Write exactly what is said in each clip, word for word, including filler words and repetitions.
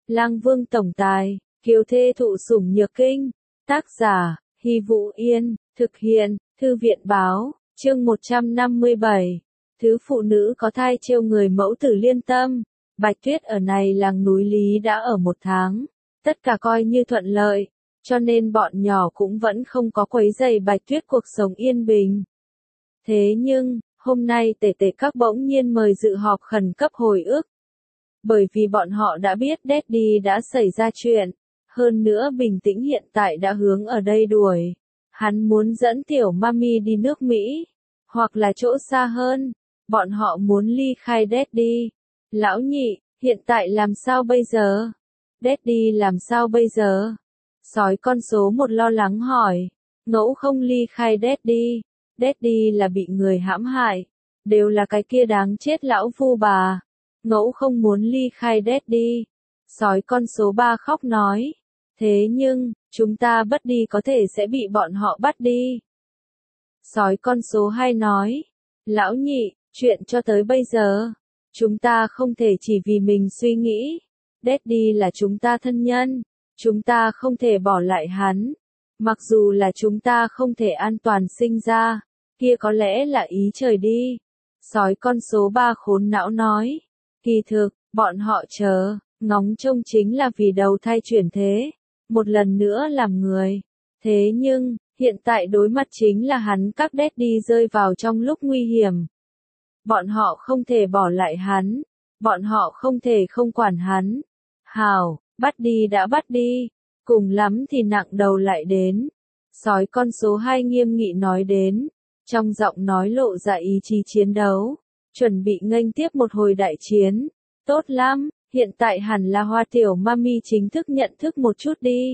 Lang Vương tổng tài, kiều thê thụ sủng nhược kinh. Tác giả, Hy Vũ Yên, thực hiện, Thư viện báo, chương một trăm năm mươi bảy. Thứ phụ nữ có thai trêu người mẫu tử liên tâm. Bạch Tuyết ở này làng núi Lý đã ở một tháng. Tất cả coi như thuận lợi, cho nên bọn nhỏ cũng vẫn không có quấy rầy Bạch Tuyết cuộc sống yên bình. Thế nhưng, hôm nay tể tể các bỗng nhiên mời dự họp khẩn cấp hồi ức. Bởi vì bọn họ đã biết Daddy đã xảy ra chuyện, hơn nữa bình tĩnh hiện tại đã hướng ở đây đuổi. Hắn muốn dẫn tiểu mami đi nước Mỹ, hoặc là chỗ xa hơn, bọn họ muốn ly khai Daddy. Lão nhị, hiện tại làm sao bây giờ? Daddy làm sao bây giờ? Sói con số một lo lắng hỏi. Ngẫu không ly khai Daddy. Daddy là bị người hãm hại. Đều là cái kia đáng chết lão phu bà. Ngẫu không muốn ly khai Daddy. Sói con số ba khóc nói. Thế nhưng, chúng ta bất đi có thể sẽ bị bọn họ bắt đi. Sói con số hai nói. Lão nhị, chuyện cho tới bây giờ, chúng ta không thể chỉ vì mình suy nghĩ. Daddy là chúng ta thân nhân. Chúng ta không thể bỏ lại hắn. Mặc dù là chúng ta không thể an toàn sinh ra, kia có lẽ là ý trời đi. Sói con số ba khốn não nói. Kỳ thực, bọn họ chờ, ngóng trông chính là vì đầu thai chuyển thế. Một lần nữa làm người. Thế nhưng, hiện tại đối mặt chính là hắn các Daddy rơi vào trong lúc nguy hiểm. Bọn họ không thể bỏ lại hắn. Bọn họ không thể không quản hắn. Hào, bắt đi đã bắt đi. Cùng lắm thì nặng đầu lại đến. Sói con số hai nghiêm nghị nói đến. Trong giọng nói lộ ra ý chí chiến đấu. Chuẩn bị nghênh tiếp một hồi đại chiến. Tốt lắm, hiện tại hẳn là Hoa tiểu mami chính thức nhận thức một chút đi.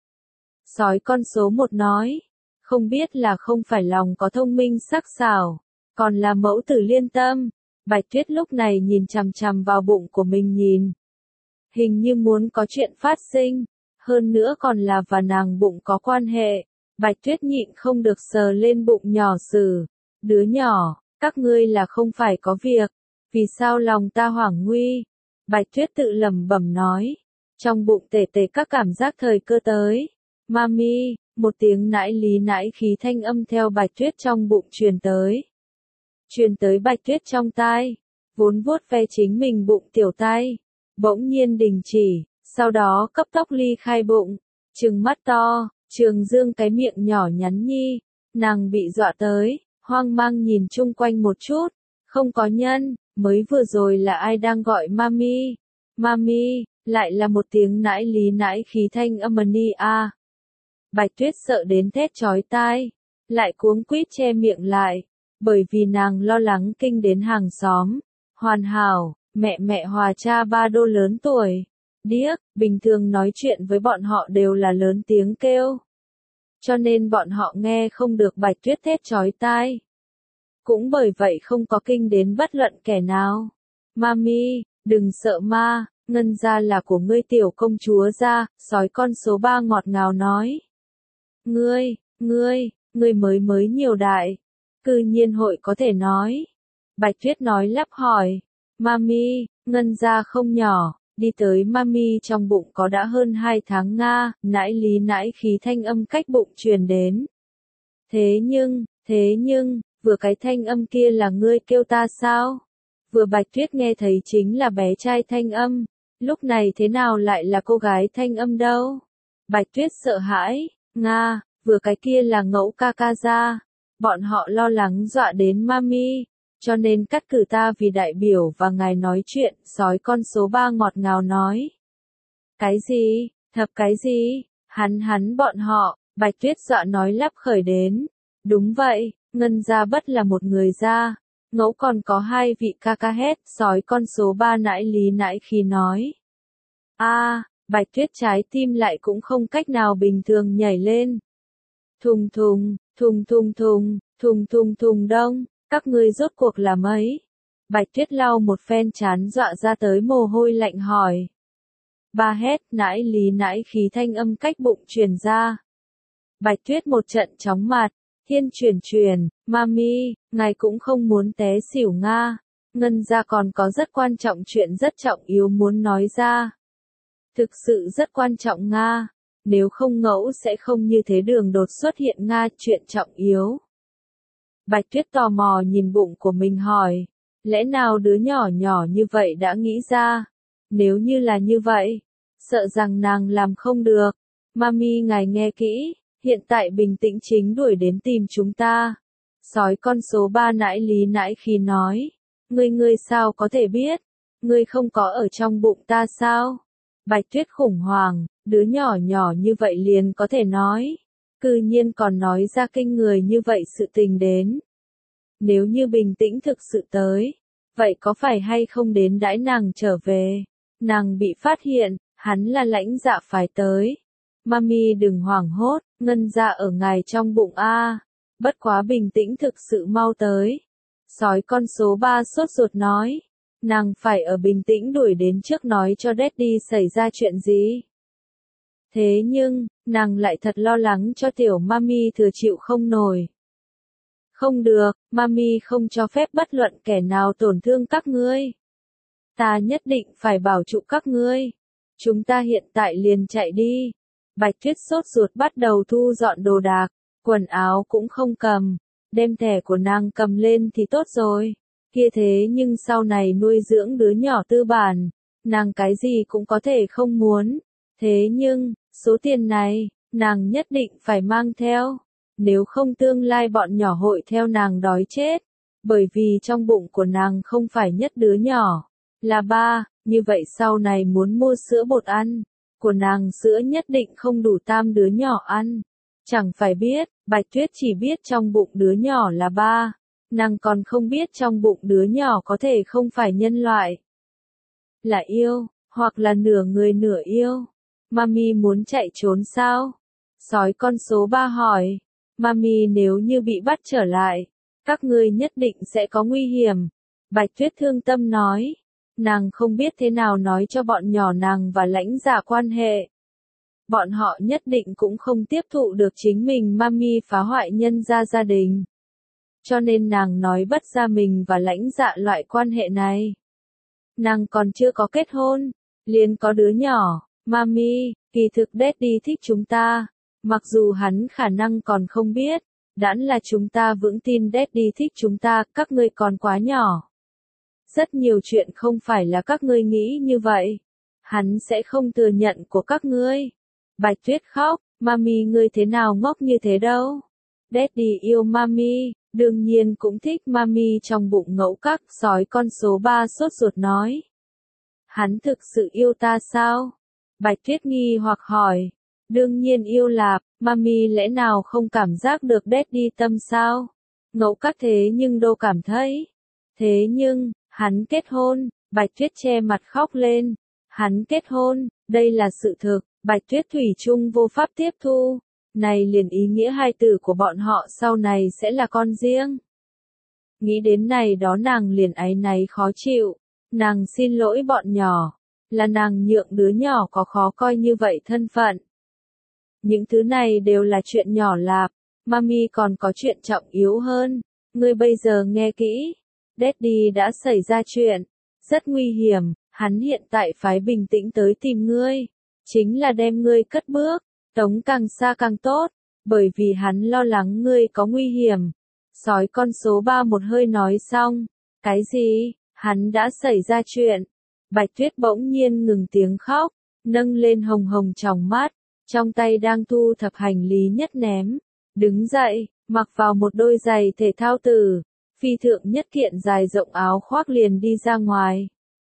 Sói con số một nói. Không biết là không phải lòng có thông minh sắc sảo, còn là mẫu tử liên tâm. Bạch Tuyết lúc này nhìn chằm chằm vào bụng của mình nhìn. Hình như muốn có chuyện phát sinh. Hơn nữa còn là và nàng bụng có quan hệ. Bạch Tuyết nhịn không được sờ lên bụng nhỏ sử. Đứa nhỏ, các ngươi là không phải có việc. Vì sao lòng ta hoảng nguy? Bạch Tuyết tự lẩm bẩm nói. Trong bụng tể tể các cảm giác thời cơ tới. Mami, một tiếng nãi lý nãi khí thanh âm theo Bạch Tuyết trong bụng truyền tới. Truyền tới Bạch Tuyết trong tai. Vốn vuốt ve chính mình bụng tiểu tai. Bỗng nhiên đình chỉ, sau đó cấp tốc ly khai bụng. Trừng mắt to, Trường Dương cái miệng nhỏ nhắn nhi. Nàng bị dọa tới, hoang mang nhìn chung quanh một chút. Không có nhân, mới vừa rồi là ai đang gọi mami? Mami, lại là một tiếng nãi lý nãi khí thanh âm ni a. Bạch Tuyết sợ đến thét chói tai, lại cuống quýt che miệng lại, bởi vì nàng lo lắng kinh đến hàng xóm. Hoàn hảo, mẹ mẹ Hòa cha ba đô lớn tuổi. Điếc, bình thường nói chuyện với bọn họ đều là lớn tiếng kêu. Cho nên bọn họ nghe không được Bạch Tuyết thét chói tai. Cũng bởi vậy không có kinh đến bất luận kẻ nào. Mami, đừng sợ ma, ngân gia là của ngươi tiểu công chúa gia, sói con số ba ngọt ngào nói. Ngươi, ngươi, ngươi mới mới nhiều đại. Cư nhiên hội có thể nói. Bạch Tuyết nói lắp hỏi. Mami, ngân gia không nhỏ, đi tới mami trong bụng có đã hơn hai tháng nga, nãi lý nãi khí thanh âm cách bụng truyền đến. Thế nhưng, thế nhưng, vừa cái thanh âm kia là ngươi kêu ta sao? Vừa Bạch Tuyết nghe thấy chính là bé trai thanh âm, lúc này thế nào lại là cô gái thanh âm đâu? Bạch Tuyết sợ hãi, nga, vừa cái kia là ngẫu ca ca ra, bọn họ lo lắng dọa đến mami. Cho nên cắt cử ta vì đại biểu và ngài nói chuyện, sói con số ba ngọt ngào nói. Cái gì, thập cái gì, hắn hắn bọn họ, Bạch Tuyết dọa nói lắp khởi đến. Đúng vậy, ngân gia bất là một người gia, ngẫu còn có hai vị ca ca hết, sói con số ba nãi lý nãi khi nói. A, Bạch Tuyết trái tim lại cũng không cách nào bình thường nhảy lên. Thùng thùng, thùng thùng thùng, thùng thùng thùng đông. Các ngươi rốt cuộc là mấy? Bạch Tuyết lau một phen chán dọa ra tới mồ hôi lạnh hỏi. Ba hét nãi lý nãi khí thanh âm cách bụng truyền ra. Bạch Tuyết một trận chóng mặt, thiên truyền truyền, mami, ngài cũng không muốn té xỉu nga. Ngân gia còn có rất quan trọng chuyện rất trọng yếu muốn nói ra. Thực sự rất quan trọng Nga. Nếu không ngẫu sẽ không như thế đường đột xuất hiện Nga, chuyện trọng yếu. Bạch Tuyết tò mò nhìn bụng của mình hỏi. Lẽ nào đứa nhỏ nhỏ như vậy đã nghĩ ra? Nếu như là như vậy, sợ rằng nàng làm không được. Mami ngài nghe kỹ, hiện tại bình tĩnh chính đuổi đến tìm chúng ta. Sói con số ba nãi lý nãi khí nói. Ngươi ngươi sao có thể biết? Ngươi không có ở trong bụng ta sao? Bạch Tuyết khủng hoảng, đứa nhỏ nhỏ như vậy liền có thể nói. Cư nhiên còn nói ra kinh người như vậy sự tình đến. Nếu như bình tĩnh thực sự tới, vậy có phải hay không đến đãi nàng trở về? Nàng bị phát hiện, hắn là lãnh dạ phải tới. Mami đừng hoảng hốt, ngân dạ ở ngài trong bụng a. Bất quá bình tĩnh thực sự mau tới. Sói con số ba sốt ruột nói. Nàng phải ở bình tĩnh đuổi đến trước nói cho Daddy xảy ra chuyện gì. Thế nhưng, nàng lại thật lo lắng cho tiểu Mami thừa chịu không nổi. Không được, Mami không cho phép bất luận kẻ nào tổn thương các ngươi. Ta nhất định phải bảo trụ các ngươi. Chúng ta hiện tại liền chạy đi. Bạch Tuyết sốt ruột bắt đầu thu dọn đồ đạc, quần áo cũng không cầm, đem thẻ của nàng cầm lên thì tốt rồi. Kia thế nhưng sau này nuôi dưỡng đứa nhỏ tư bản, nàng cái gì cũng có thể không muốn. Thế nhưng, số tiền này, nàng nhất định phải mang theo. Nếu không tương lai bọn nhỏ hội theo nàng đói chết. Bởi vì trong bụng của nàng không phải nhất đứa nhỏ, là ba, như vậy sau này muốn mua sữa bột ăn, của nàng sữa nhất định không đủ tam đứa nhỏ ăn. Chẳng phải biết, Bạch Tuyết chỉ biết trong bụng đứa nhỏ là ba. Nàng còn không biết trong bụng đứa nhỏ có thể không phải nhân loại. Là yêu, hoặc là nửa người nửa yêu. Mami muốn chạy trốn sao? Sói con số ba hỏi. Mami nếu như bị bắt trở lại, các ngươi nhất định sẽ có nguy hiểm. Bạch Tuyết thương tâm nói. Nàng không biết thế nào nói cho bọn nhỏ nàng và lãnh dạ quan hệ. Bọn họ nhất định cũng không tiếp thụ được chính mình Mami phá hoại nhân gia gia đình. Cho nên nàng nói bất ra mình và lãnh dạ loại quan hệ này. Nàng còn chưa có kết hôn, liền có đứa nhỏ. Mami, kỳ thực Daddy thích chúng ta. Mặc dù hắn khả năng còn không biết, đãn là chúng ta vững tin Daddy thích chúng ta, các ngươi còn quá nhỏ. Rất nhiều chuyện không phải là các ngươi nghĩ như vậy. Hắn sẽ không thừa nhận của các ngươi. Bạch Tuyết khóc, Mami ngươi thế nào ngốc như thế đâu. Daddy yêu Mami, đương nhiên cũng thích Mami trong bụng ngẫu các, sói con số ba sốt ruột nói. Hắn thực sự yêu ta sao? Bạch Tuyết nghi hoặc hỏi. Đương nhiên yêu lạp, Mami lẽ nào không cảm giác được Daddy tâm sao? Ngẫu các thế nhưng đâu cảm thấy. Thế nhưng, hắn kết hôn, Bạch Tuyết che mặt khóc lên. Hắn kết hôn, đây là sự thực, Bạch Tuyết thủy chung vô pháp tiếp thu. Này liền ý nghĩa hai tử của bọn họ sau này sẽ là con riêng. Nghĩ đến này đó nàng liền áy náy khó chịu. Nàng xin lỗi bọn nhỏ. Là nàng nhượng đứa nhỏ có khó coi như vậy thân phận. Những thứ này đều là chuyện nhỏ lạp. Mami còn có chuyện trọng yếu hơn. Ngươi bây giờ nghe kỹ. Daddy đã xảy ra chuyện. Rất nguy hiểm. Hắn hiện tại phái bình tĩnh tới tìm ngươi. Chính là đem ngươi cất bước. Tống càng xa càng tốt. Bởi vì hắn lo lắng ngươi có nguy hiểm. Sói con số ba một hơi nói xong. Cái gì? Hắn đã xảy ra chuyện. Bạch Tuyết bỗng nhiên ngừng tiếng khóc. Nâng lên hồng hồng tròng mắt. Trong tay đang thu thập hành lý nhất ném. Đứng dậy, mặc vào một đôi giày thể thao tử. Phi thượng nhất kiện dài rộng áo khoác liền đi ra ngoài.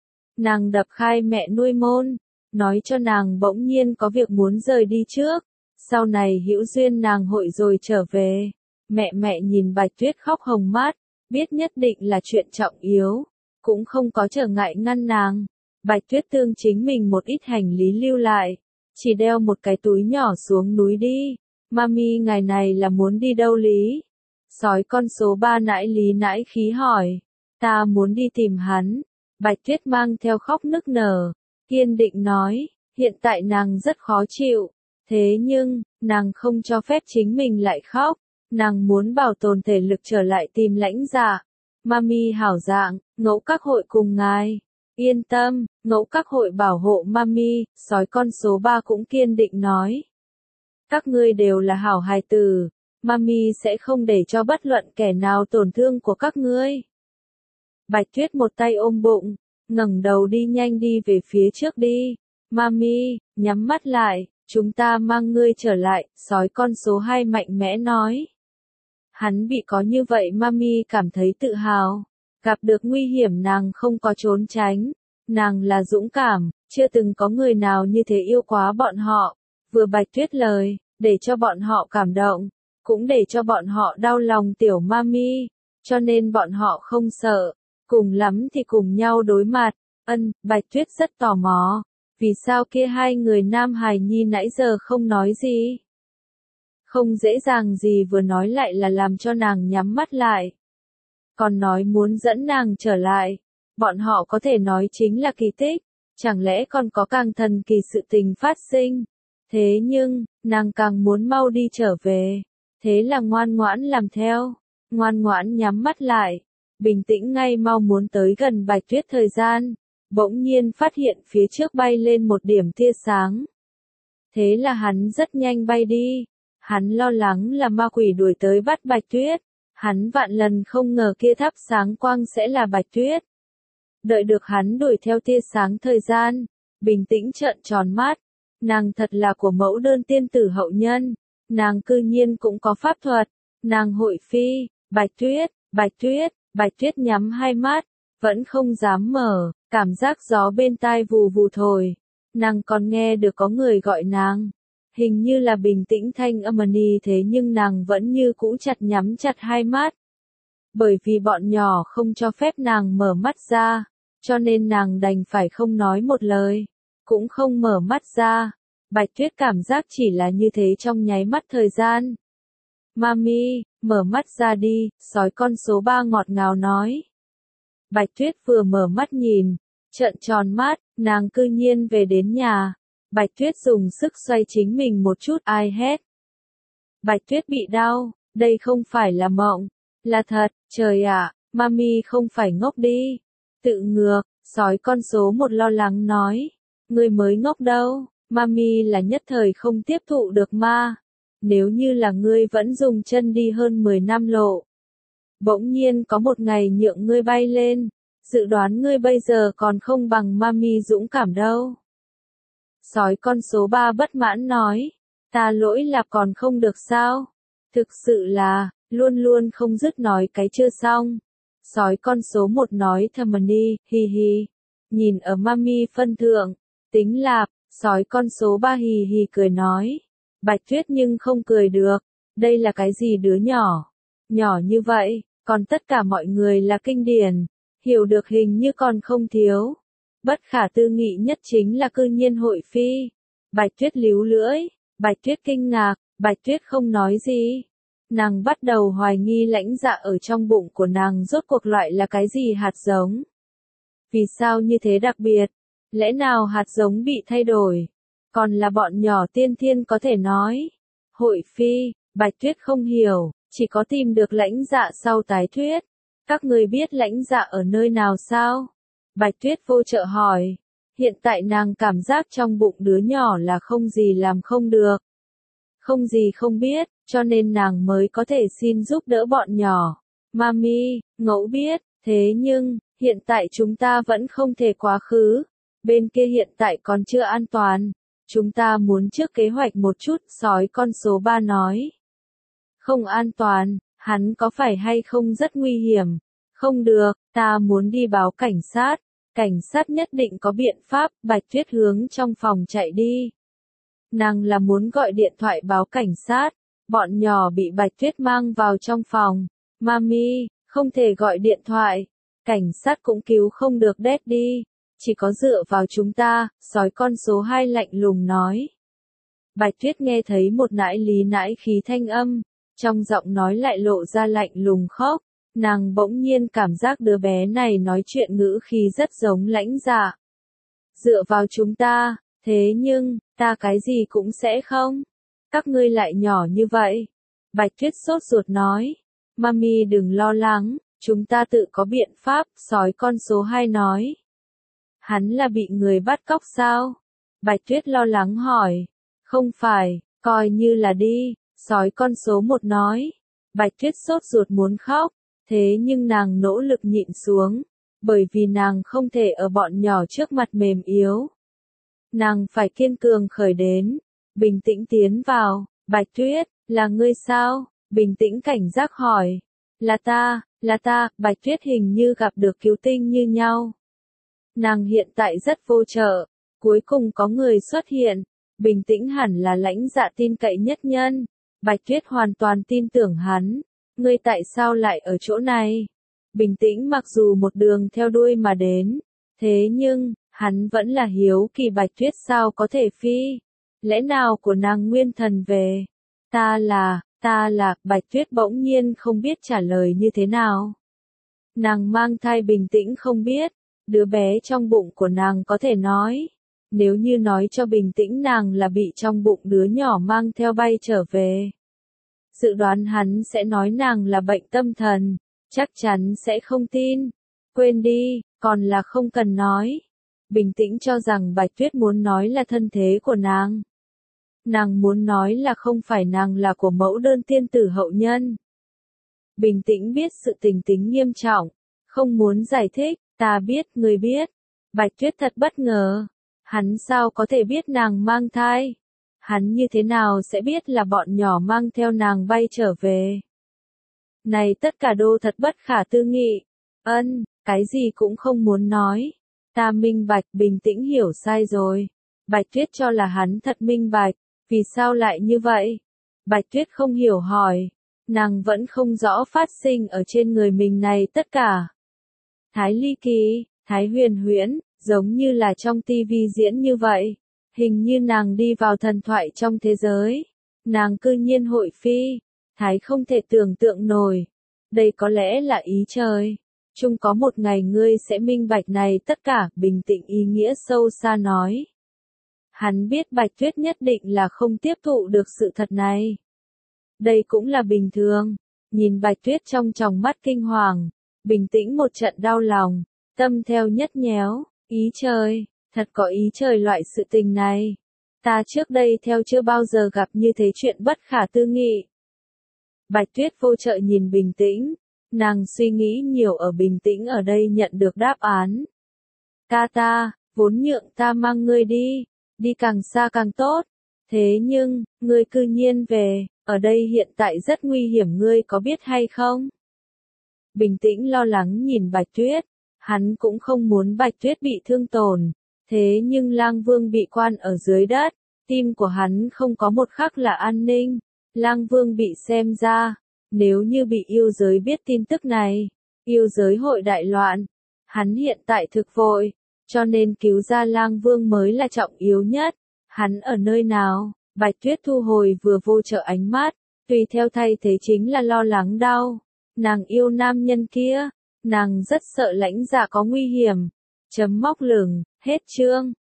Nàng đập khai mẹ nuôi môn. Nói cho nàng bỗng nhiên có việc muốn rời đi trước. Sau này hữu duyên nàng hội rồi trở về. Mẹ mẹ nhìn Bạch Tuyết khóc hồng mắt. Biết nhất định là chuyện trọng yếu. Cũng không có trở ngại ngăn nàng. Bạch Tuyết tương chính mình một ít hành lý lưu lại. Chỉ đeo một cái túi nhỏ xuống núi đi. Mami ngày này là muốn đi đâu lý? Sói con số ba nãi lý nãi khí hỏi. Ta muốn đi tìm hắn. Bạch Tuyết mang theo khóc nức nở. Kiên định nói. Hiện tại nàng rất khó chịu. Thế nhưng, nàng không cho phép chính mình lại khóc. Nàng muốn bảo tồn thể lực trở lại tìm lãnh dạ. Mami hảo dạng, ngẫu các hội cùng ngài. Yên tâm, ngẫu các hội bảo hộ mami, sói con số ba cũng kiên định nói. Các ngươi đều là hảo hài tử, mami sẽ không để cho bất luận kẻ nào tổn thương của các ngươi. Bạch Tuyết một tay ôm bụng, ngẩng đầu đi nhanh đi về phía trước đi. Mami, nhắm mắt lại, chúng ta mang ngươi trở lại, sói con số hai mạnh mẽ nói. Hắn bị có như vậy mami cảm thấy tự hào. Gặp được nguy hiểm nàng không có trốn tránh. Nàng là dũng cảm, chưa từng có người nào như thế yêu quá bọn họ. Vừa Bạch Tuyết lời, để cho bọn họ cảm động, cũng để cho bọn họ đau lòng tiểu mami, cho nên bọn họ không sợ, cùng lắm thì cùng nhau đối mặt. Ân, Bạch Tuyết rất tò mò, vì sao kia hai người nam hài nhi nãy giờ không nói gì? Không dễ dàng gì vừa nói lại là làm cho nàng nhắm mắt lại. Còn nói muốn dẫn nàng trở lại, bọn họ có thể nói chính là kỳ tích, chẳng lẽ còn có càng thần kỳ sự tình phát sinh? Thế nhưng, nàng càng muốn mau đi trở về. Thế là ngoan ngoãn làm theo. Ngoan ngoãn nhắm mắt lại. Bình tĩnh ngay mau muốn tới gần Bạch Tuyết thời gian. Bỗng nhiên phát hiện phía trước bay lên một điểm tia sáng. Thế là hắn rất nhanh bay đi. Hắn lo lắng là ma quỷ đuổi tới bắt Bạch Tuyết. Hắn vạn lần không ngờ kia thắp sáng quang sẽ là Bạch Tuyết. Đợi được hắn đuổi theo tia sáng thời gian. Bình tĩnh trợn tròn mắt. Nàng thật là của mẫu đơn tiên tử hậu nhân, nàng cư nhiên cũng có pháp thuật, nàng hội phi, Bạch Tuyết, Bạch Tuyết, Bạch Tuyết nhắm hai mắt, vẫn không dám mở, cảm giác gió bên tai vù vù thổi, nàng còn nghe được có người gọi nàng, hình như là bình tĩnh thanh âm ni thế nhưng nàng vẫn như cũ chặt nhắm chặt hai mắt, bởi vì bọn nhỏ không cho phép nàng mở mắt ra, cho nên nàng đành phải không nói một lời. Cũng không mở mắt ra. Bạch Tuyết cảm giác chỉ là như thế trong nháy mắt thời gian. Mami, mở mắt ra đi, sói con số ba ngọt ngào nói. Bạch Tuyết vừa mở mắt nhìn, trợn tròn mắt, nàng cư nhiên về đến nhà. Bạch Tuyết dùng sức xoay chính mình một chút ai hét. Bạch Tuyết bị đau, đây không phải là mộng, là thật, trời ạ, mami không phải ngốc đi. Tự ngược, sói con số một lo lắng nói. Ngươi mới ngốc đâu, mami là nhất thời không tiếp thụ được ma. Nếu như là ngươi vẫn dùng chân đi hơn mười năm lộ. Bỗng nhiên có một ngày nhượng ngươi bay lên, dự đoán ngươi bây giờ còn không bằng mami dũng cảm đâu. Sói con số ba bất mãn nói, ta lỗi là còn không được sao? Thực sự là, luôn luôn không dứt nói cái chưa xong. Sói con số một nói thầm đi, hi hi, nhìn ở mami phân thượng. Tính lạp, sói con số ba hì hì cười nói. Bạch Tuyết nhưng không cười được. Đây là cái gì đứa nhỏ? Nhỏ như vậy, còn tất cả mọi người là kinh điển. Hiểu được hình như còn không thiếu. Bất khả tư nghị nhất chính là cư nhiên hội phi. Bạch Tuyết líu lưỡi. Bạch Tuyết kinh ngạc. Bạch Tuyết không nói gì. Nàng bắt đầu hoài nghi lãnh dạ ở trong bụng của nàng rốt cuộc loại là cái gì hạt giống. Vì sao như thế đặc biệt? Lẽ nào hạt giống bị thay đổi? Còn là bọn nhỏ tiên thiên có thể nói. Hội phi, Bạch Tuyết không hiểu, chỉ có tìm được lãnh dạ sau tái thuyết. Các người biết lãnh dạ ở nơi nào sao? Bạch Tuyết vô trợ hỏi. Hiện tại nàng cảm giác trong bụng đứa nhỏ là không gì làm không được. Không gì không biết, cho nên nàng mới có thể xin giúp đỡ bọn nhỏ. Mami, ngẫu biết, thế nhưng, hiện tại chúng ta vẫn không thể quá khứ. Bên kia hiện tại còn chưa an toàn. Chúng ta muốn trước kế hoạch một chút, sói con số ba nói. Không an toàn, hắn có phải hay không rất nguy hiểm? Không được, ta muốn đi báo cảnh sát. Cảnh sát nhất định có biện pháp, Bạch Tuyết hướng trong phòng chạy đi. Nàng là muốn gọi điện thoại báo cảnh sát. Bọn nhỏ bị Bạch Tuyết mang vào trong phòng. Mami, không thể gọi điện thoại. Cảnh sát cũng cứu không được Daddy. Chỉ có dựa vào chúng ta, sói con số hai lạnh lùng nói. Bạch Tuyết nghe thấy một nãi lý nãi khí thanh âm, trong giọng nói lại lộ ra lạnh lùng khóc, nàng bỗng nhiên cảm giác đứa bé này nói chuyện ngữ khí rất giống lãnh dạ. Dựa vào chúng ta, thế nhưng, ta cái gì cũng sẽ không. Các ngươi lại nhỏ như vậy. Bạch Tuyết sốt ruột nói, mami đừng lo lắng, chúng ta tự có biện pháp, sói con số hai nói. Hắn là bị người bắt cóc sao? Bạch Tuyết lo lắng hỏi. Không phải, coi như là đi, sói con số một nói. Bạch Tuyết sốt ruột muốn khóc, thế nhưng nàng nỗ lực nhịn xuống, bởi vì nàng không thể ở bọn nhỏ trước mặt mềm yếu. Nàng phải kiên cường khởi đến, bình tĩnh tiến vào. Bạch Tuyết, là ngươi sao? Bình tĩnh cảnh giác hỏi. Là ta, là ta. Bạch Tuyết hình như gặp được cứu tinh như nhau. Nàng hiện tại rất vô trợ, cuối cùng có người xuất hiện, bình tĩnh hẳn là lãnh dạ tin cậy nhất nhân. Bạch Tuyết hoàn toàn tin tưởng hắn. Ngươi tại sao lại ở chỗ này? Bình tĩnh mặc dù một đường theo đuôi mà đến, thế nhưng, hắn vẫn là hiếu kỳ Bạch Tuyết sao có thể phi. Lẽ nào của nàng nguyên thần về? Ta là, ta là, Bạch Tuyết bỗng nhiên không biết trả lời như thế nào. Nàng mang thai bình tĩnh không biết, đứa bé trong bụng của nàng có thể nói. Nếu như nói cho bình tĩnh nàng là bị trong bụng đứa nhỏ mang theo bay trở về. Dự đoán hắn sẽ nói nàng là bệnh tâm thần, chắc chắn sẽ không tin. Quên đi, còn là không cần nói. Bình tĩnh cho rằng Bạch Tuyết muốn nói là thân thế của nàng. Nàng muốn nói là không phải nàng là của mẫu đơn tiên tử hậu nhân. Bình tĩnh biết sự tình tính nghiêm trọng, không muốn giải thích. Ta biết, người biết. Bạch Tuyết thật bất ngờ. Hắn sao có thể biết nàng mang thai? Hắn như thế nào sẽ biết là bọn nhỏ mang theo nàng bay trở về? Này tất cả đô thật bất khả tư nghị. Ân, cái gì cũng không muốn nói. Ta minh bạch, bình tĩnh hiểu sai rồi. Bạch Tuyết cho là hắn thật minh bạch. Vì sao lại như vậy? Bạch Tuyết không hiểu hỏi. Nàng vẫn không rõ phát sinh ở trên người mình này tất cả. Thái ly kỳ, thái huyền huyễn, giống như là trong tivi diễn như vậy. Hình như nàng đi vào thần thoại trong thế giới. Nàng cư nhiên hội phi. Thái không thể tưởng tượng nổi. Đây có lẽ là ý trời. Chung có một ngày ngươi sẽ minh bạch này tất cả, bình tĩnh ý nghĩa sâu xa nói. Hắn biết Bạch Tuyết nhất định là không tiếp thụ được sự thật này. Đây cũng là bình thường. Nhìn Bạch Tuyết trong tròng mắt kinh hoàng. Bình tĩnh một trận đau lòng, tâm theo nhất nhéo, ý trời, thật có ý trời loại sự tình này. Ta trước đây theo chưa bao giờ gặp như thế chuyện bất khả tư nghị. Bạch Tuyết vô trợ nhìn bình tĩnh, nàng suy nghĩ nhiều ở bình tĩnh ở đây nhận được đáp án. Ca ta, vốn nhượng ta mang ngươi đi, đi càng xa càng tốt. Thế nhưng, ngươi cư nhiên về, ở đây hiện tại rất nguy hiểm ngươi có biết hay không? Bình tĩnh lo lắng nhìn Bạch Tuyết, hắn cũng không muốn Bạch Tuyết bị thương tổn, thế nhưng Lang Vương bị quan ở dưới đất, tim của hắn không có một khắc là an ninh. Lang Vương bị xem ra, nếu như bị yêu giới biết tin tức này, yêu giới hội đại loạn. Hắn hiện tại thực vội, cho nên cứu ra Lang Vương mới là trọng yếu nhất. Hắn ở nơi nào? Bạch Tuyết thu hồi vừa vô trợ ánh mắt, tùy theo thay thế chính là lo lắng đau. Nàng yêu nam nhân kia, nàng rất sợ lãnh dạ có nguy hiểm. Chấm móc lửng, hết chương.